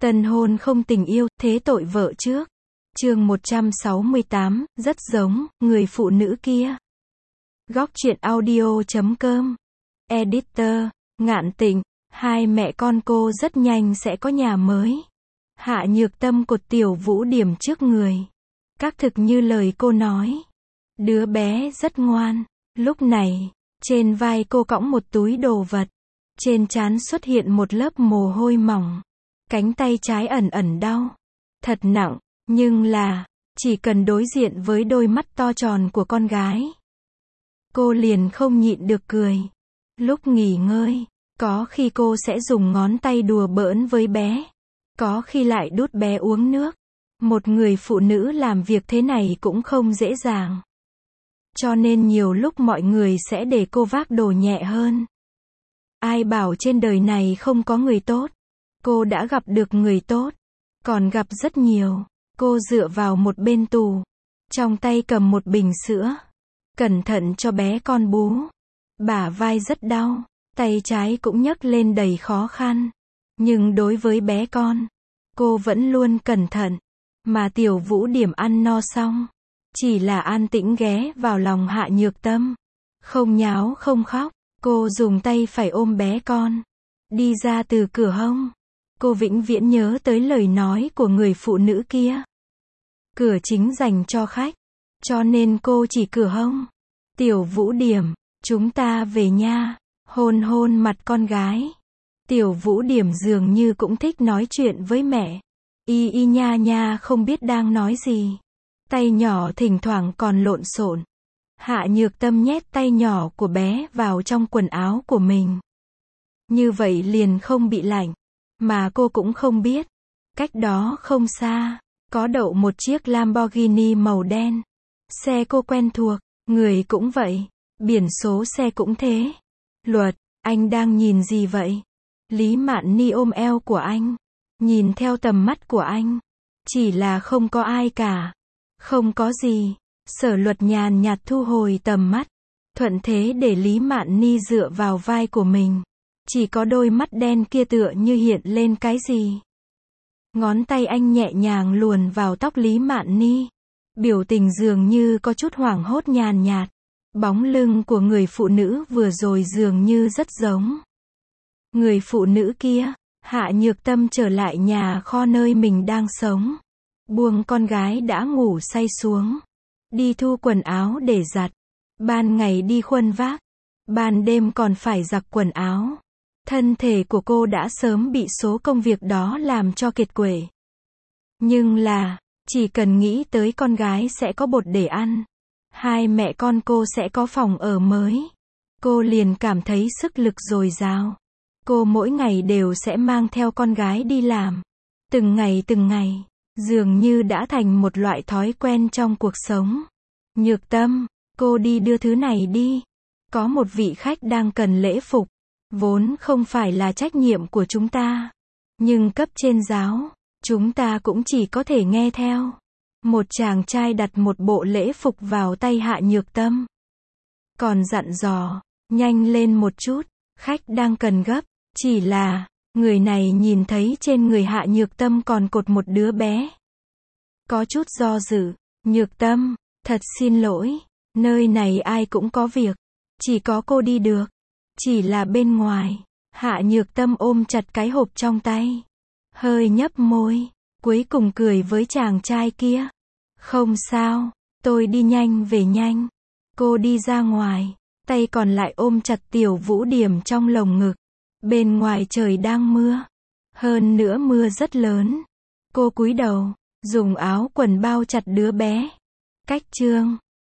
Tân hôn không tình yêu, thế tội vợ trước. Chương 168, rất giống, người phụ nữ kia. Góc truyện audio.com. Editor, Ngạn Tịnh, hai mẹ con cô rất nhanh sẽ có nhà mới. Hạ Nhược Tâm cột Tiểu Vũ Điểm trước người. Các thực như lời cô nói. Đứa bé rất ngoan. Lúc này, trên vai cô cõng một túi đồ vật. Trên trán xuất hiện một lớp mồ hôi mỏng. Cánh tay trái ẩn ẩn đau. Thật nặng, nhưng là, chỉ cần đối diện với đôi mắt to tròn của con gái. Cô liền không nhịn được cười. Lúc nghỉ ngơi, có khi cô sẽ dùng ngón tay đùa bỡn với bé. Có khi lại đút bé uống nước. Một người phụ nữ làm việc thế này cũng không dễ dàng. Cho nên nhiều lúc mọi người sẽ để cô vác đồ nhẹ hơn. Ai bảo trên đời này không có người tốt. Cô đã gặp được người tốt. Còn gặp rất nhiều. Cô dựa vào một bên tủ. Trong tay cầm một bình sữa. Cẩn thận cho bé con bú. Bả vai rất đau. Tay trái cũng nhấc lên đầy khó khăn. Nhưng đối với bé con, cô vẫn luôn cẩn thận. Mà Tiểu Vũ Điểm ăn no xong. Chỉ là an tĩnh ghé vào lòng Hạ Nhược Tâm. Không nháo không khóc. Cô dùng tay phải ôm bé con. Đi ra từ cửa hông. Cô vĩnh viễn nhớ tới lời nói của người phụ nữ kia. Cửa chính dành cho khách. Cho nên cô chỉ cửa hông. Tiểu Vũ Điểm, chúng ta về nha. Hôn hôn mặt con gái. Tiểu Vũ Điểm dường như cũng thích nói chuyện với mẹ. Y y nha nha không biết đang nói gì. Tay nhỏ thỉnh thoảng còn lộn xộn. Hạ Nhược Tâm nhét tay nhỏ của bé vào trong quần áo của mình. Như vậy liền không bị lạnh. Mà cô cũng không biết. Cách đó không xa, có đậu một chiếc Lamborghini màu đen. Xe cô quen thuộc, người cũng vậy. Biển số xe cũng thế. Luật, anh đang nhìn gì vậy? Lý Mạn Ni ôm eo của anh. Nhìn theo tầm mắt của anh. Chỉ là không có ai cả. Không có gì. Sở Luật nhàn nhạt thu hồi tầm mắt. Thuận thế để Lý Mạn Ni dựa vào vai của mình. Chỉ có đôi mắt đen kia tựa như hiện lên cái gì. Ngón tay anh nhẹ nhàng luồn vào tóc Lý Mạn Ni. Biểu tình dường như có chút hoảng hốt nhàn nhạt. Bóng lưng của người phụ nữ vừa rồi dường như rất giống. Người phụ nữ kia, Hạ Nhược Tâm trở lại nhà kho nơi mình đang sống. Buông con gái đã ngủ say xuống. Đi thu quần áo để giặt. Ban ngày đi khuân vác. Ban đêm còn phải giặt quần áo. Thân thể của cô đã sớm bị số công việc đó làm cho kiệt quệ. Nhưng là, chỉ cần nghĩ tới con gái sẽ có bột để ăn. Hai mẹ con cô sẽ có phòng ở mới. Cô liền cảm thấy sức lực dồi dào. Cô mỗi ngày đều sẽ mang theo con gái đi làm. Từng ngày, dường như đã thành một loại thói quen trong cuộc sống. Nhược Tâm, cô đi đưa thứ này đi. Có một vị khách đang cần lễ phục. Vốn không phải là trách nhiệm của chúng ta. Nhưng cấp trên giáo, chúng ta cũng chỉ có thể nghe theo. Một chàng trai đặt một bộ lễ phục vào tay Hạ Nhược Tâm. Còn dặn dò, nhanh lên một chút, khách đang cần gấp. Chỉ là, người này nhìn thấy trên người Hạ Nhược Tâm còn cột một đứa bé. Có chút do dự. Nhược Tâm, thật xin lỗi, nơi này ai cũng có việc. Chỉ có cô đi được. Chỉ là bên ngoài, Hạ Nhược Tâm ôm chặt cái hộp trong tay. Hơi nhấp môi, cuối cùng cười với chàng trai kia. Không sao, tôi đi nhanh về nhanh. Cô đi ra ngoài, tay còn lại ôm chặt Tiểu Vũ Điểm trong lồng ngực. Bên ngoài trời đang mưa. Hơn nữa mưa rất lớn. Cô cúi đầu, dùng áo quần bao chặt đứa bé. Cách chương